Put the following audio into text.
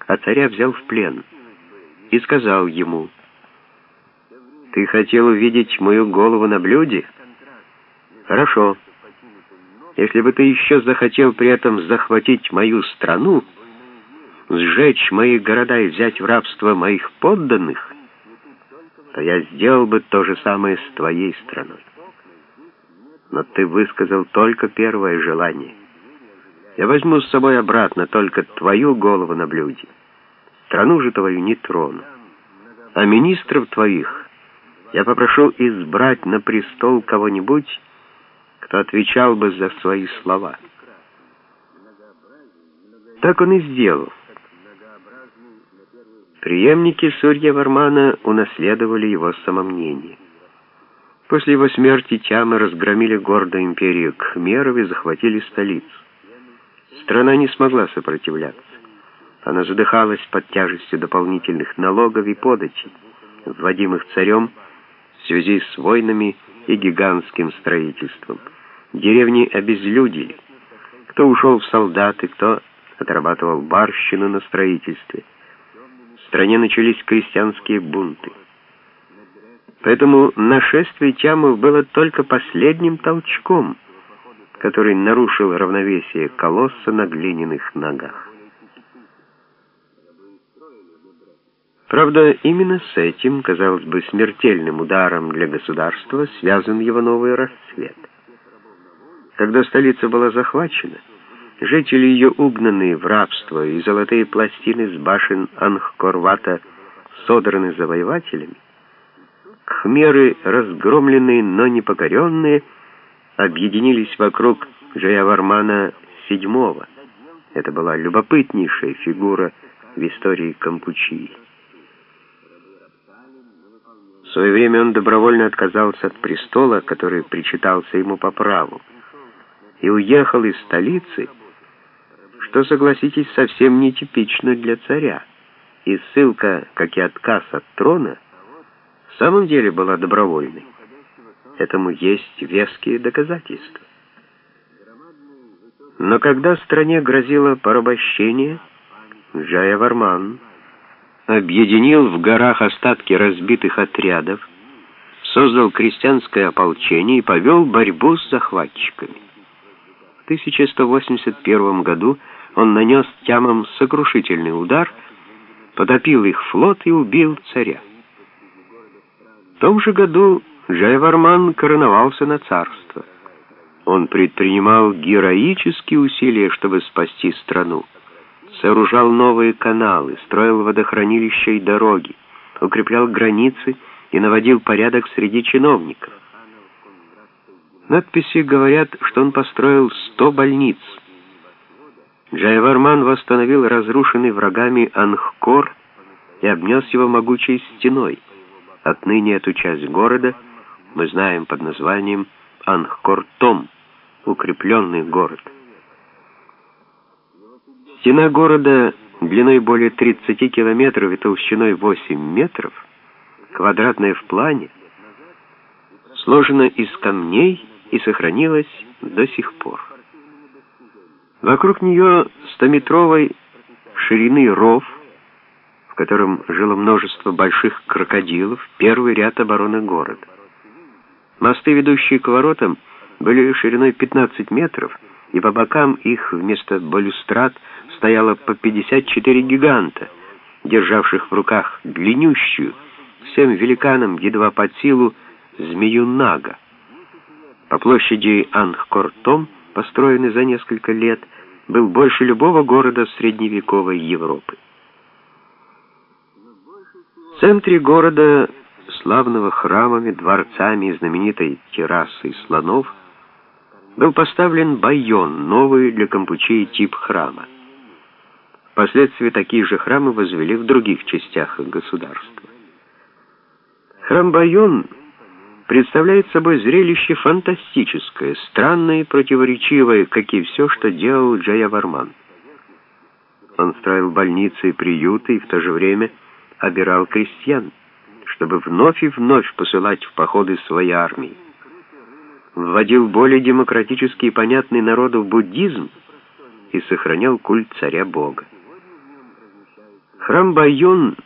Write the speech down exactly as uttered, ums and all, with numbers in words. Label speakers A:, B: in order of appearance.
A: а царя взял в плен и сказал ему: «Ты хотел увидеть мою голову на блюде? Хорошо. Если бы ты еще захотел при этом захватить мою страну, сжечь мои города и взять в рабство моих подданных, то я сделал бы то же самое с твоей страной. Но ты высказал только первое желание. Я возьму с собой обратно только твою голову на блюде. Страну же твою не трону. А министров твоих я попрошу избрать на престол кого-нибудь, кто отвечал бы за свои слова». Так он и сделал. Преемники Сурья-Вармана унаследовали его самомнение. После его смерти тямы разгромили гордую империю кхмеров и захватили столицу. Страна не смогла сопротивляться. Она задыхалась под тяжестью дополнительных налогов и податей, вводимых царем в связи с войнами и гигантским строительством. Деревни обезлюдили. Кто ушел в солдаты, кто отрабатывал барщину на строительстве. В стране начались крестьянские бунты. Поэтому нашествие тямов было только последним толчком, который нарушил равновесие колосса на глиняных ногах. Правда, именно с этим, казалось бы, смертельным ударом для государства связан его новый расцвет. Когда столица была захвачена, жители ее, угнанные в рабство, и золотые пластины с башен Ангкор-Вата содраны завоевателями, кхмеры, разгромленные, но не покоренные, объединились вокруг Джаявармана седьмого. Это была любопытнейшая фигура в истории Кампучии. В свое время он добровольно отказался от престола, который причитался ему по праву, и уехал из столицы, что, согласитесь, совсем нетипично для царя. И ссылка, как и отказ от трона, в самом деле была добровольной. Этому есть веские доказательства. Но когда стране грозило порабощение, Джаяварман объединил в горах остатки разбитых отрядов, создал крестьянское ополчение и повел борьбу с захватчиками. В тысяча сто восемьдесят первом году он нанес тямам сокрушительный удар, потопил их флот и убил царя. В том же году Джаяварман короновался на царство. Он предпринимал героические усилия, чтобы спасти страну. Сооружал новые каналы, строил водохранилища и дороги, укреплял границы и наводил порядок среди чиновников. Надписи говорят, что он построил сто больниц. Джаяварман восстановил разрушенный врагами Ангкор и обнес его могучей стеной. Отныне эту часть города мы знаем под названием Ангкор-Том, укрепленный город. Стена города длиной более тридцати километров и толщиной восемь метров, квадратная в плане, сложена из камней и сохранилась до сих пор. Вокруг нее стометровой ширины ров, в котором жило множество больших крокодилов, первый ряд обороны города. Мосты, ведущие к воротам, были шириной пятнадцать метров, и по бокам их вместо балюстрад стояло по пятьдесят четыре гиганта, державших в руках длиннющую, всем великанам едва под силу, змею Нага. По площади Ангкор-Том, построенный за несколько лет, был больше любого города средневековой Европы. В центре города, славного храмами, дворцами и знаменитой террасой слонов, был поставлен Байон, новый для Кампучии тип храма. Впоследствии такие же храмы возвели в других частях государства. Храм Байон представляет собой зрелище фантастическое, странное и противоречивое, как и все, что делал Джаяварман. Он строил больницы и приюты и в то же время обирал крестьян, чтобы вновь и вновь посылать в походы свои армии. Вводил более демократический и понятный народу буддизм и сохранял культ царя-бога. Храм Байон